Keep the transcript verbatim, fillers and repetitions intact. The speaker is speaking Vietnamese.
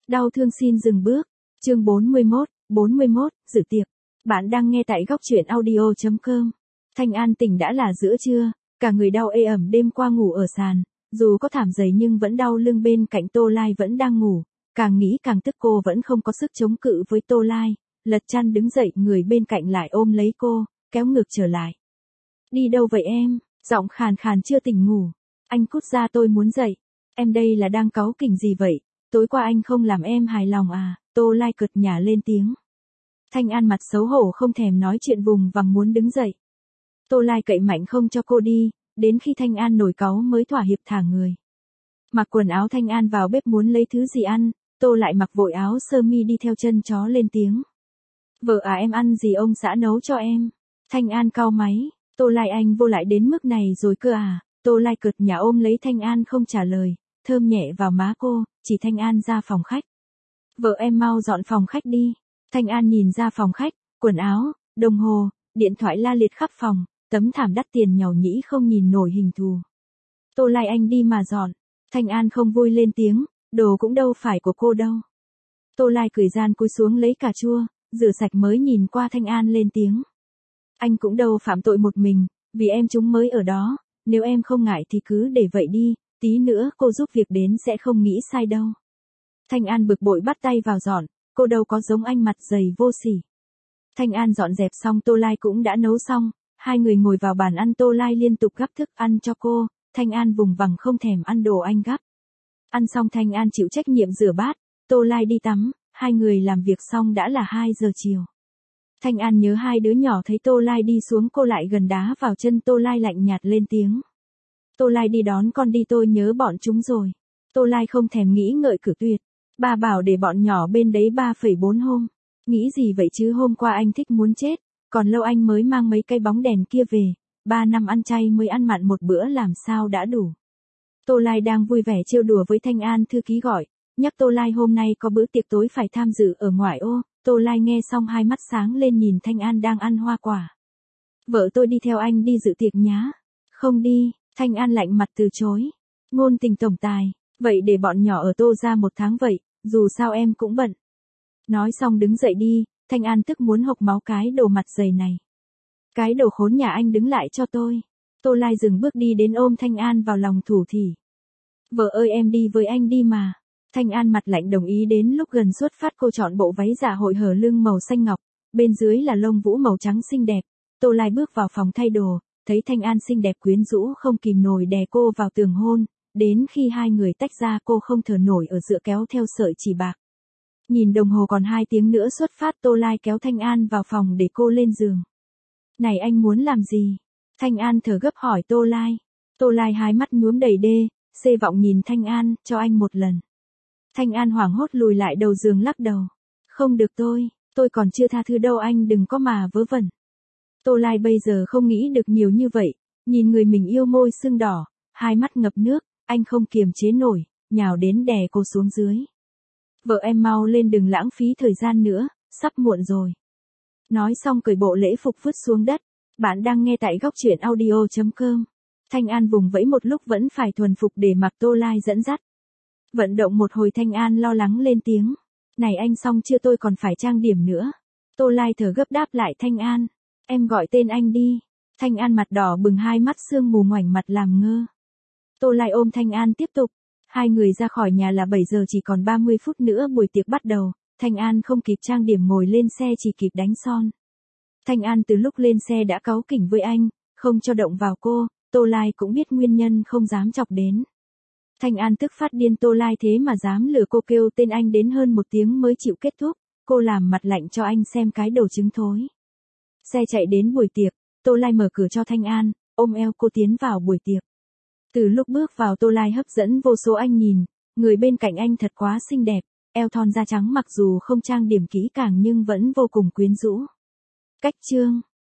Đau thương xin dừng bước. Chương bốn mươi mốt, bốn mươi mốt, dự tiệc. Bạn đang nghe tại góc truyện audio chấm com. Thanh An tỉnh đã là giữa trưa, cả người đau ê ẩm đêm qua ngủ ở sàn, dù có thảm dày nhưng vẫn đau lưng. Bên cạnh Tô Lai vẫn đang ngủ, càng nghĩ càng tức, cô vẫn không có sức chống cự với Tô Lai, lật chăn đứng dậy, người bên cạnh lại ôm lấy cô, kéo ngược trở lại. Đi đâu vậy em? Giọng khàn khàn chưa tỉnh ngủ. Anh cút ra, tôi muốn dậy. Em đây là đang cáu kỉnh gì vậy? Tối qua anh không làm em hài lòng à? Tô Lai cợt nhả lên tiếng. Thanh An mặt xấu hổ không thèm nói chuyện, vùng vằng muốn đứng dậy. Tô Lai cậy mạnh không cho cô đi, đến khi Thanh An nổi cáu mới thỏa hiệp thả người. Mặc quần áo, Thanh An vào bếp muốn lấy thứ gì ăn, Tô lại mặc vội áo sơ mi đi theo chân chó lên tiếng. Vợ à, em ăn gì ông xã nấu cho em? Thanh An cau máy. Tô Lai, anh vô lại đến mức này rồi cơ à? Tô Lai cợt nhả ôm lấy Thanh An không trả lời, thơm nhẹ vào má cô, chỉ Thanh An ra phòng khách. Vợ em mau dọn phòng khách đi. Thanh An nhìn ra phòng khách, quần áo, đồng hồ, điện thoại la liệt khắp phòng, tấm thảm đắt tiền nhàu nhĩ không nhìn nổi hình thù. Tô Lai, anh đi mà dọn. Thanh An không vui lên tiếng, đồ cũng đâu phải của cô đâu. Tô Lai cười gian cúi xuống lấy cà chua, rửa sạch mới nhìn qua Thanh An lên tiếng. Anh cũng đâu phạm tội một mình, vì em chúng mới ở đó, nếu em không ngại thì cứ để vậy đi, tí nữa cô giúp việc đến sẽ không nghĩ sai đâu. Thanh An bực bội bắt tay vào dọn, cô đâu có giống anh mặt dày vô sỉ. Thanh An dọn dẹp xong, Tô Lai cũng đã nấu xong, hai người ngồi vào bàn ăn. Tô Lai liên tục gắp thức ăn cho cô, Thanh An vùng vằng không thèm ăn đồ anh gắp. Ăn xong Thanh An chịu trách nhiệm rửa bát, Tô Lai đi tắm, hai người làm việc xong đã là hai giờ chiều. Thanh An nhớ hai đứa nhỏ, thấy Tô Lai đi xuống cô lại gần đá vào chân Tô Lai, lạnh nhạt lên tiếng. Tô Lai, đi đón con đi, tôi nhớ bọn chúng rồi. Tô Lai không thèm nghĩ ngợi cử tuyệt. Ba bảo để bọn nhỏ bên đấy ba phẩy bốn hôm. Nghĩ gì vậy chứ, hôm qua anh thích muốn chết, còn lâu anh mới mang mấy cây bóng đèn kia về, ba năm ăn chay mới ăn mặn một bữa làm sao đã đủ. Tô Lai đang vui vẻ trêu đùa với Thanh An, thư ký gọi, nhắc Tô Lai hôm nay có bữa tiệc tối phải tham dự ở ngoại ô. Tô Lai nghe xong hai mắt sáng lên nhìn Thanh An đang ăn hoa quả. Vợ tôi đi theo anh đi dự tiệc nhá. Không đi, Thanh An lạnh mặt từ chối. Ngôn tình tổng tài, vậy để bọn nhỏ ở Tô ra một tháng vậy, dù sao em cũng bận. Nói xong đứng dậy đi, Thanh An tức muốn hộc máu, cái đồ mặt dày này. Cái đồ khốn nhà anh đứng lại cho tôi. Tô Lai dừng bước đi đến ôm Thanh An vào lòng thủ thỉ. Vợ ơi, em đi với anh đi mà. Thanh An mặt lạnh đồng ý. Đến lúc gần xuất phát, cô chọn bộ váy dạ hội hở lưng màu xanh ngọc, bên dưới là lông vũ màu trắng xinh đẹp. Tô Lai bước vào phòng thay đồ, thấy Thanh An xinh đẹp quyến rũ không kìm nổi đè cô vào tường hôn, đến khi hai người tách ra cô không thở nổi ở giữa kéo theo sợi chỉ bạc. Nhìn đồng hồ còn hai tiếng nữa xuất phát, Tô Lai kéo Thanh An vào phòng để cô lên giường. Này, anh muốn làm gì? Thanh An thở gấp hỏi Tô Lai. Tô Lai hai mắt nhuốm đầy đê, xê vọng nhìn Thanh An, cho anh một lần. Thanh An hoảng hốt lùi lại đầu giường lắc đầu. Không được, tôi, tôi còn chưa tha thứ đâu, anh đừng có mà vớ vẩn. Tô Lai bây giờ không nghĩ được nhiều như vậy, nhìn người mình yêu môi sưng đỏ, hai mắt ngập nước, anh không kiềm chế nổi, nhào đến đè cô xuống dưới. Vợ em mau lên, đừng lãng phí thời gian nữa, sắp muộn rồi. Nói xong cởi bộ lễ phục vứt xuống đất. Bạn đang nghe tại góc truyện audio chấm com. Thanh An vùng vẫy một lúc vẫn phải thuần phục để mặc Tô Lai dẫn dắt. Vận động một hồi, Thanh An lo lắng lên tiếng. Này anh xong chưa, tôi còn phải trang điểm nữa. Tô Lai thở gấp đáp lại Thanh An. Em gọi tên anh đi. Thanh An mặt đỏ bừng, hai mắt sương mù ngoảnh mặt làm ngơ. Tô Lai ôm Thanh An tiếp tục. Hai người ra khỏi nhà là bảy giờ, chỉ còn ba mươi phút nữa buổi tiệc bắt đầu. Thanh An không kịp trang điểm, ngồi lên xe chỉ kịp đánh son. Thanh An từ lúc lên xe đã cáu kỉnh với anh, không cho động vào cô. Tô Lai cũng biết nguyên nhân, không dám chọc đến. Thanh An tức phát điên, Tô Lai thế mà dám lừa cô, kêu tên anh đến hơn một tiếng mới chịu kết thúc. Cô làm mặt lạnh cho anh xem cái đồ trứng thối. Xe chạy đến buổi tiệc, Tô Lai mở cửa cho Thanh An, ôm eo cô tiến vào buổi tiệc. Từ lúc bước vào, Tô Lai hấp dẫn vô số anh nhìn, người bên cạnh anh thật quá xinh đẹp, eo thon da trắng, mặc dù không trang điểm kỹ càng nhưng vẫn vô cùng quyến rũ. Cách chương